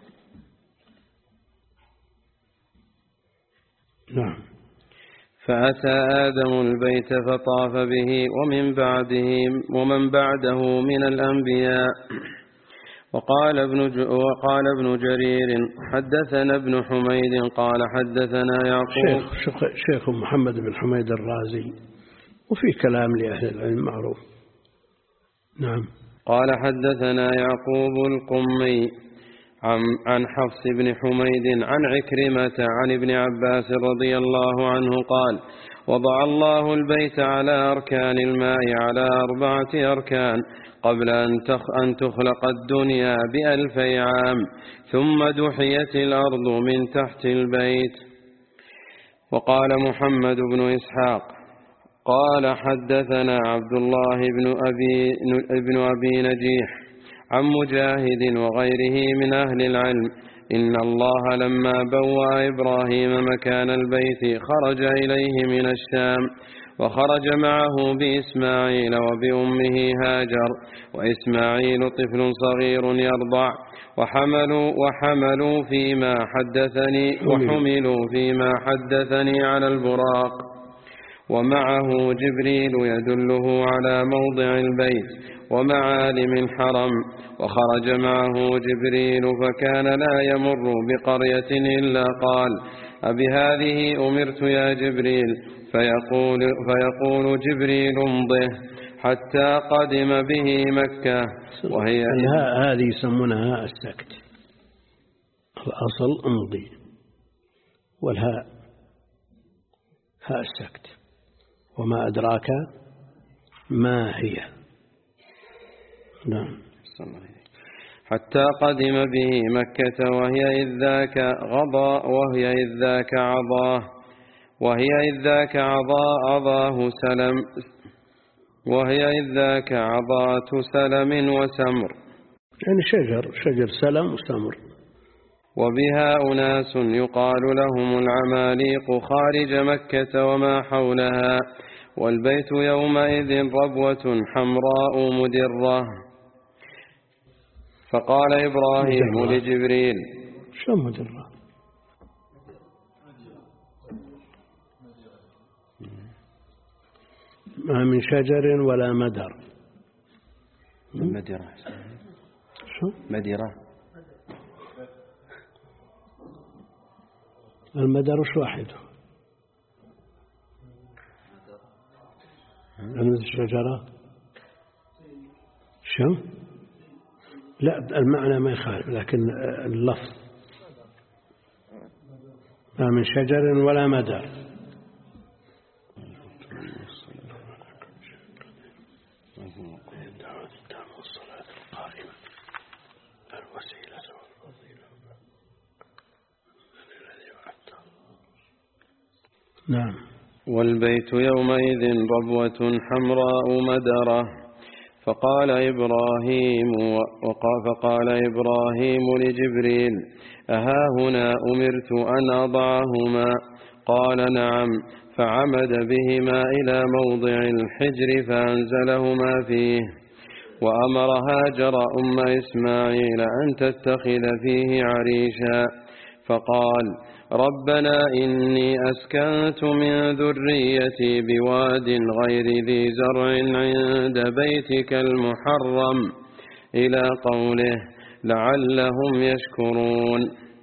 نعم. فأتى آدم البيت فطاف به ومن بعده ومن بعده من الأنبياء. وقال ابن وقال ابن جرير حدثنا ابن حميد قال حدثنا يعقوب. شيخ, شيخ محمد بن حميد الرازي، وفي كلام لأهل العلم معروف. نعم. قال حدثنا يعقوب القمي عن عن حفص بن حميد عن عكرمة عن ابن عباس رضي الله عنه قال: وضع الله البيت على أركان الماء على أربعة أركان قبل أن تخلق الدنيا بألفي عام، ثم دحيت الأرض من تحت البيت. وقال محمد بن إسحاق قال حدثنا عبد الله بن أبي, بن أبي نجيح عن مجاهد وغيره من أهل العلم إن الله لما بوأ إبراهيم مكان البيت خرج إليه من الشام، وخرج معه بإسماعيل وبأمه هاجر، وإسماعيل طفل صغير يرضع، وحملوا, وحملوا فيما حدثني وحملوا فيما حدثني على البراق، ومعه جبريل يدله على موضع البيت ومعالم الحرم، وخرج معه جبريل فكان لا يمر بقرية إلا قال: أبهذه أمرت يا جبريل؟ فيقول, فيقول جبريل امضه حتى قدم به مكة. وهي الهاء هذه يسمونها السكت، الأصل امضي، والهاء هاء السكت. وما أدراك ما هي. نعم. حتى قدم به مكة وهي إذ ذاك غضا وهي إذ ذاك عضاه وهي إذ ذاك عضا عضاه سلم وهي إذ ذاك عضات سلم وسمر، يعني شجر شجر سلم وسمر. وبها أناس يقال لهم العماليق خارج مكة وما حولها، والبيت يومئذ ربوة حمراء مدرة. فقال إبراهيم مدرة لجبريل: شو مدرة؟ ما من شجر ولا مدر. مدرة. شو؟ مدرة. المدر وش واحده؟ الشجرة. شو؟ لا المعنى ما يخالف، لكن اللفظ ما من شجر ولا مدر. نعم. والبيت يومئذ ربوة حمراء مدرة. فقال إبراهيم فقال إبراهيم لجبريل: أها هنا أمرت أن أضعهما؟ قال: نعم. فعمد بهما إلى موضع الحجر فأنزلهما فيه، وأمر هاجر أم إسماعيل أن تتخذ فيه عريشا، فقال: ربنا إني أسكنت من ذريتي بواد غير ذي زرع عند بيتك المحرم إلى قوله لعلهم يشكرون.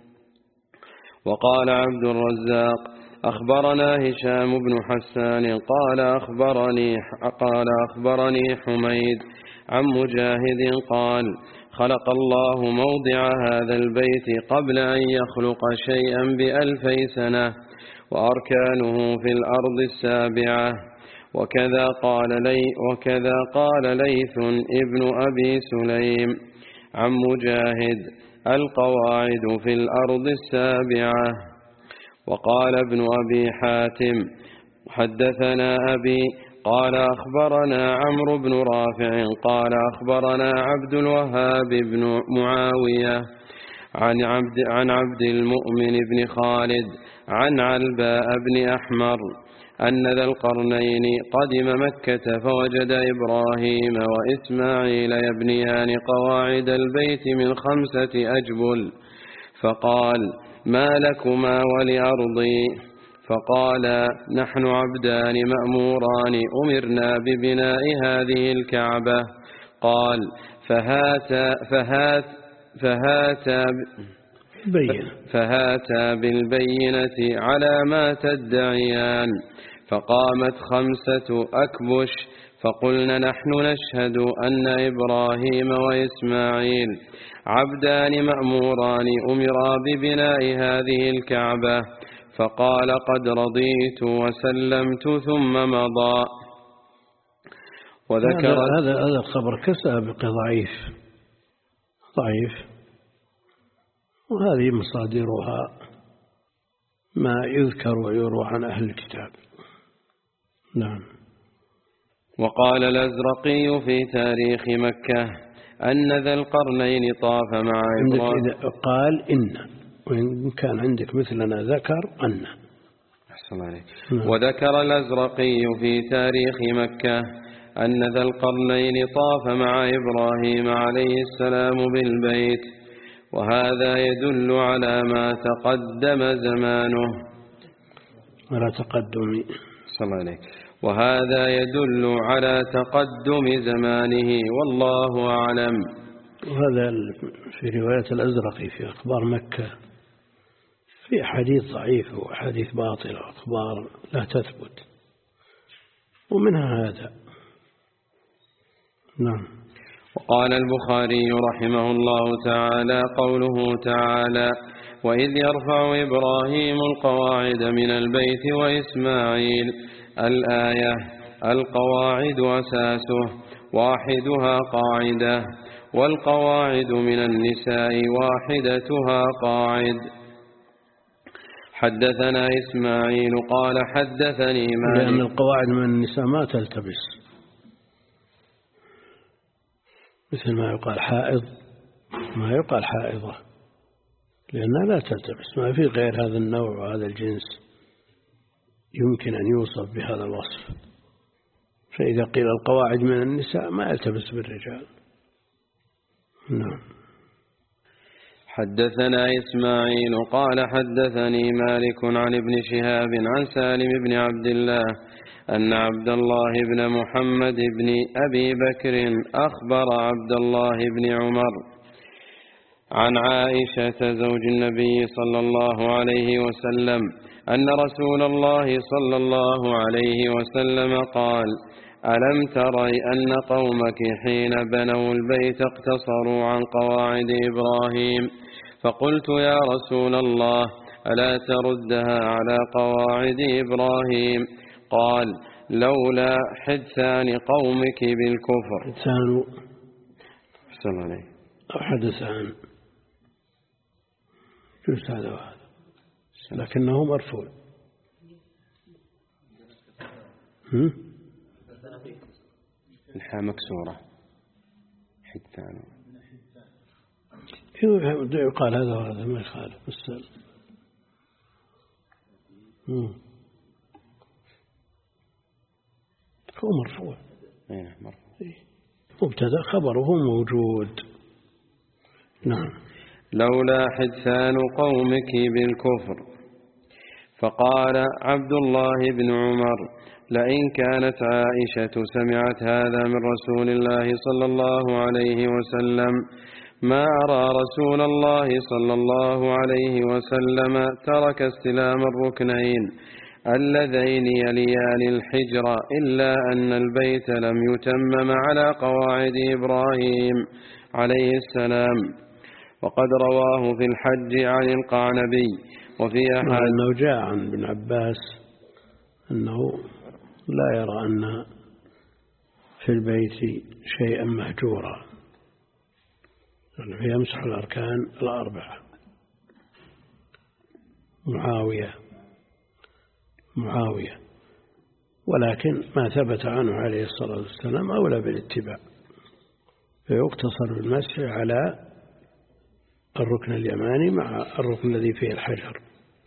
وقال عبد الرزاق أخبرنا هشام بن حسان قال أخبرني, قال أخبرني حميد عن مجاهد قال خلق الله موضع هذا البيت قبل أن يخلق شيئا بألفي سنة وأركانه في الأرض السابعة. وكذا قال لي وكذا قال ليث ابن أبي سليم عن مجاهد القواعد في الأرض السابعة. وقال ابن أبي حاتم حدثنا أبي قال أخبرنا عمرو بن رافع قال أخبرنا عبد الوهاب بن معاوية عن عبد, عن عبد المؤمن بن خالد عن علباء بن أحمر أن ذا القرنين قدم مكة فوجد إبراهيم وإسماعيل يبنيان قواعد البيت من خمسة أجبل فقال ما لكما ولأرضي؟ فقال نحن عبدان مأموران أمرنا ببناء هذه الكعبة. قال فهات فهات فهات فهاتا بالبينة على ما تدعيان. فقامت خمسة أكبش فقلنا نحن نشهد أن إبراهيم وإسماعيل عبدان مأموران أمرا ببناء هذه الكعبة. فقال قد رضيت وسلمت ثم مضى. وذكر هذا هذا الخبر كسابق ضعيف ضعيف وهذه مصادرها ما يذكر ويروى عن أهل الكتاب. نعم. وقال الأزرقي في تاريخ مكة أن ذا القرنين طاف مع إبراهيم. قال إن وإن كان عندك مثلنا ذكر أن. أحسن عليك. وذكر الأزرقي في تاريخ مكة أن ذا القرنين طاف مع إبراهيم عليه السلام بالبيت وهذا يدل على ما تقدم زمانه على تقدم صلى الله عليه وهذا يدل على تقدم زمانه والله أعلم. وهذا في رواية الأزرقي في أخبار مكة في أحاديث ضعيفة وأحاديث باطلة وأخبار لا تثبت ومنها هذا. نعم. وقال البخاري رحمه الله تعالى قوله تعالى وإذ يرفع إبراهيم القواعد من البيت وإسماعيل الآية القواعد أساسه واحدها قاعدة والقواعد من النساء واحدتها قاعد. حدثنا إسماعيل قال حدثني مالك لأن القواعد من النساء ما تلتبس مثل ما يقال حائض ما يقال حائضة لأنها لا تلتبس ما في غير هذا النوع وهذا الجنس يمكن أن يوصف بهذا الوصف. فإذا قيل القواعد من النساء ما يلتبس بالرجال. نعم. حدثنا إسماعيل قال حدثني مالك عن ابن شهاب عن سالم بن عبد الله أن عبد الله بن محمد بن أبي بكر أخبر عبد الله بن عمر عن عائشة زوج النبي صلى الله عليه وسلم أن رسول الله صلى الله عليه وسلم قال ألم تري أن قومك حين بنوا البيت اقتصروا عن قواعد إبراهيم؟ فقلت يا رسول الله ألا تردها على قواعد إبراهيم؟ قال لولا حدثان قومك بالكفر. حدثان أحسن عليه أو حدثان جزء هذا وهذا لكنه مرفوع. الحاء مكسورة حدثان يقال هذا وهذا ما يخالف بس هو مرفوع. ايه مرفوع. مبتدا خبره موجود. نعم. لولا حدثان قومك بالكفر فقال عبد الله بن عمر: لئن كانت عائشة سمعت هذا من رسول الله صلى الله عليه وسلم ما أرى رسول الله صلى الله عليه وسلم ترك استلام الركنين اللذين يليان الحجر إلا أن البيت لم يتمم على قواعد إبراهيم عليه السلام. وقد رواه في الحج عن القعنبي وفي أحد أنه جاء عن ابن عباس أنه لا يرى أن في البيت شيئا مهجورا، يعني يمسح الأركان الأربعة. معاوية معاوية ولكن ما ثبت عنه عليه الصلاة والسلام أولى بالاتباع، فيقتصر بالمسح على الركن اليماني مع الركن الذي فيه الحجر.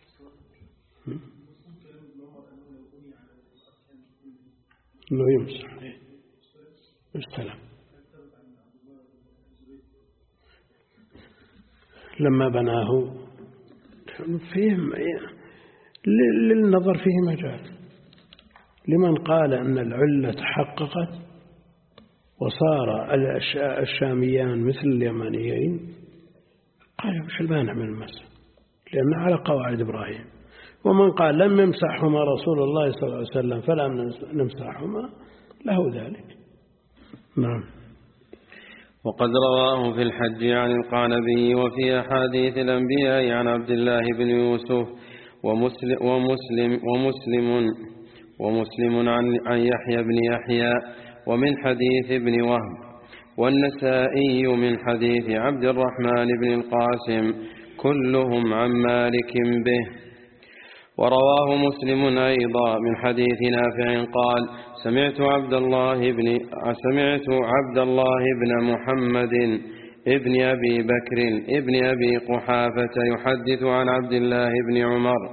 انه يمسح السلام لما بناه فيه للنظر فيه مجال. لمن قال أن العلة تحققت وصار الشاميان مثل اليمانيين قال وش المانع من المسح، لأنه على قواعد إبراهيم. ومن قال لم يمسحهما رسول الله صلى الله عليه وسلم فلا نمسحهما له ذلك. نعم. وقد رواه في الحج عن القعنبي وفي أحاديث الأنبياء عن عبد الله بن يوسف ومسلم ومسلم ومسلم, ومسلم عن, عن يحيى بن يحيى ومن حديث ابن وهب، والنسائي من حديث عبد الرحمن بن القاسم، كلهم عن مالك به. ورواه مسلم أيضا من حديث نافع قال: سمعت عبد الله بن سمعت عبد الله بن محمد ابن أبي بكر ابن أبي قحافة يحدث عن عبد الله بن عمر.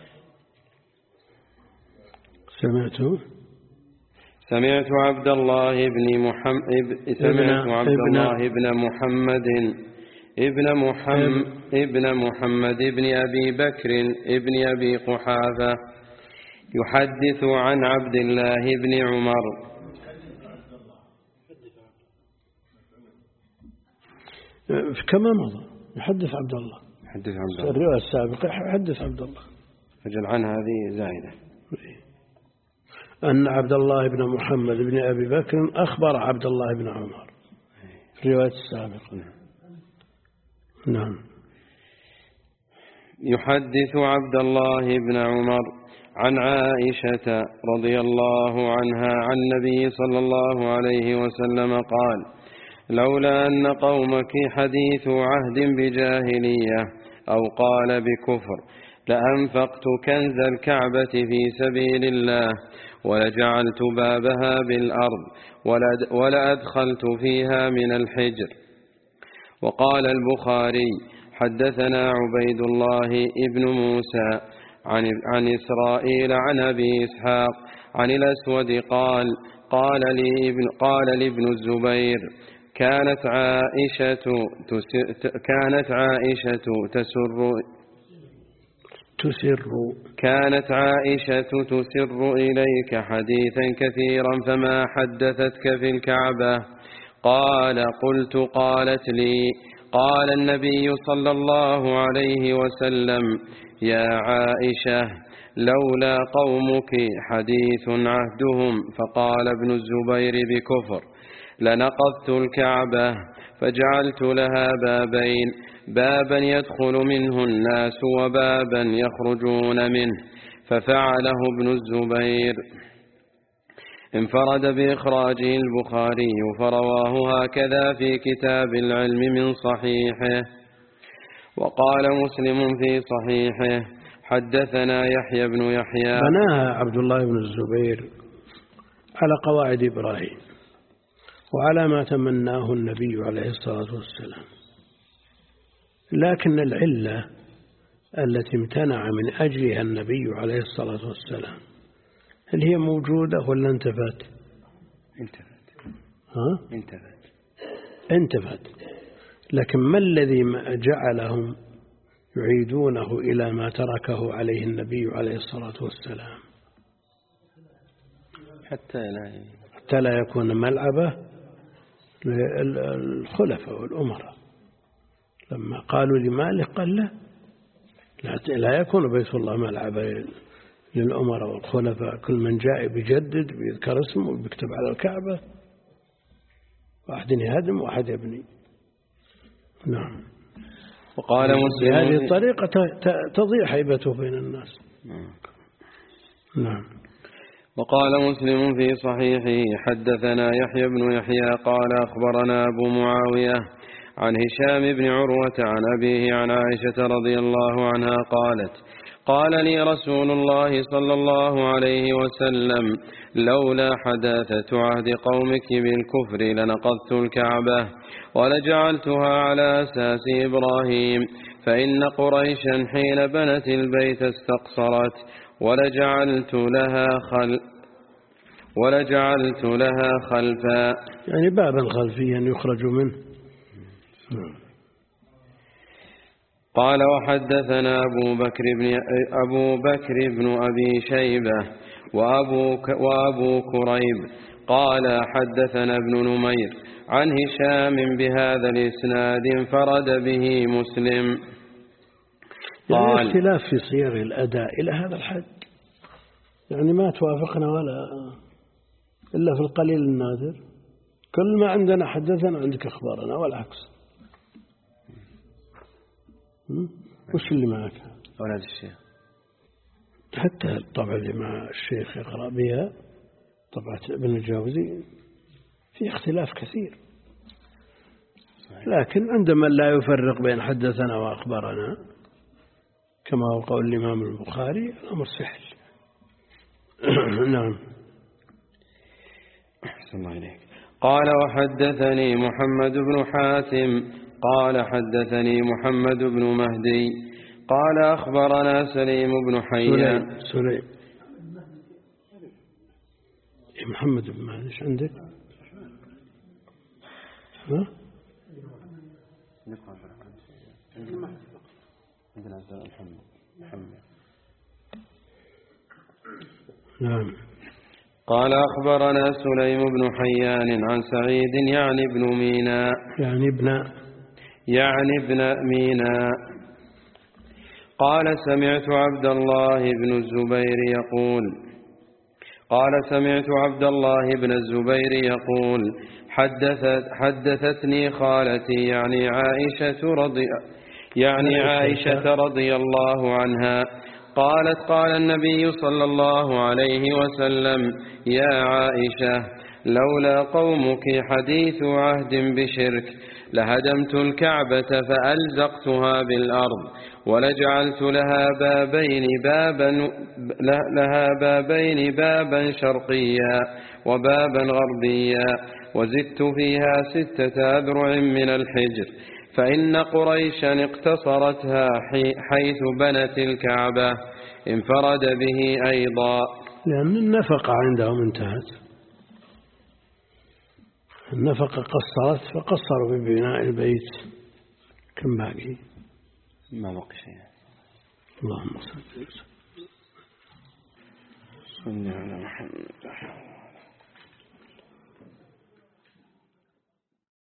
سمعت سمعت عبد الله بن محمد سمعت عبد الله بن محمد ابن محمد ابن محمد ابن أبي بكر ابن أبي قحافة يحدث عن عبد الله بن عمر. كما مضى يحدث عبد الله، يحدث عبد الله الرواية السابقة يحدث عبد الله، فجل عن هذه زائدة أن عبد الله بن محمد بن أبي بكر أخبر عبد الله بن عمر في الرواية السابقة. نعم. يحدث عبد الله بن عمر عن عائشة رضي الله عنها عن النبي صلى الله عليه وسلم قال: لولا أن قومك حديث عهد بجاهلية أو قال بكفر لأنفقت كنز الكعبة في سبيل الله ولجعلت بابها بالأرض ولأدخلت فيها من الحجر. وقال البخاري: حدثنا عبيد الله ابن موسى عن, عن إسرائيل عن أبي إسحاق عن الأسود قال: قال لي ابن, قال لي ابن الزبير: كانت عائشة كانت عائشة تسر تسر كانت عائشة تسر إليك حديثا كثيرا فما حدثتك في الكعبة. قال: قلت: قالت لي: قال النبي صلى الله عليه وسلم: يا عائشة لولا قومك حديث عهدهم. فقال ابن الزبير بكفر لنقضت الكعبة فجعلت لها بابين، بابا يدخل منه الناس وبابا يخرجون منه، ففعله ابن الزبير. انفرد بإخراجه البخاري فرواه هكذا في كتاب العلم من صحيحه. وقال مسلم في صحيحه: حدثنا يحيى بن يحيى. بناها عبد الله بن الزبير على قواعد إبراهيم وعلى ما تمناه النبي عليه الصلاة والسلام، لكن العلة التي امتنع من أجلها النبي عليه الصلاة والسلام هل هي موجودة ولا انتفت؟ انتفت. ها؟ انتفت. انتفت. لكن ما الذي جعلهم يعيدونه إلى ما تركه عليه النبي عليه الصلاة والسلام حتى لا حتى لا يكون ملعبة للخلفاء والأمراء. لما قالوا لمالك قال له لا يكون بيت الله ملعبة للأمراء والخلفاء، كل من جاء بيجدد بيذكر اسمه وبيكتب على الكعبة، واحد يهدم وواحد يبني. نعم. وقال مسلم بهذه الطريقة تضيع هيبته بين الناس. نعم. وقال مسلم في صحيحه حدثنا يحيى بن يحيى قال أخبرنا أبو معاوية عن هشام بن عروة عن أبيه عن عائشة رضي الله عنها قالت قال لي رسول الله صلى الله عليه وسلم لولا حداثة عهد قومك بالكفر لنقضت الكعبة ولجعلتها على أساس إبراهيم، فإن قريشا حين بنت البيت استقصرت ولجعلت لها خل ولجعلت لها خلفا، يعني بابا خلفيا يخرج منه. قال وحدثنا أبو بكر بن أبو بكر بن أبي شيبة وأبو وأبو كريب قال حدثنا ابن نمير عن هشام بهذا الإسناد انفرد به مسلم. قال يعني اختلاف في صيغ الأداء إلى هذا الحد، يعني ما توافقنا ولا إلا في القليل النادر، كل ما عندنا حدثنا عندك أخبارنا والعكس. وش اللي معك؟ أولاد الشيخ حتى الطبع اللي مع الشيخ يقرأ بها طبعة ابن الجوزي في اختلاف كثير، لكن عندما لا يفرق بين حدثنا وأخبارنا كما هو قول الإمام البخاري الأمر سهل. نعم. أحسن الله إليك. قال وحدثني محمد بن حاتم قال حدثني محمد بن مهدي قال أخبرنا سليم بن حيان. سليم محمد بن مهدي ايش عندك؟ ها؟ نعم. قال أخبرنا سليم بن حيان عن سعيد يعني ابن ميناء يعني ابن يعني ابن ميناء قال سمعت عبد الله بن الزبير يقول قال سمعت عبد الله بن الزبير يقول حدثت حدثتني خالتي يعني عائشة رضي يعني عائشة رضي الله عنها قالت قال النبي صلى الله عليه وسلم يا عائشة لولا قومك حديث عهد بشرك لهدمت الكعبة فألزقتها بالأرض ولجعلت لها بابين بابا لها بابين بابا شرقيا وبابا غربيا وزدت فيها ستة أذرع من الحجر، فإن قريشا اقتصرتها حيث بنت الكعبة انفرد به أيضا، لأن النفقة عندهم انتهت، النفقة قصرت فقصروا ببناء البيت. كم باقي؟ ما بقي شيء. اللهم صل وسلم صل على محمد.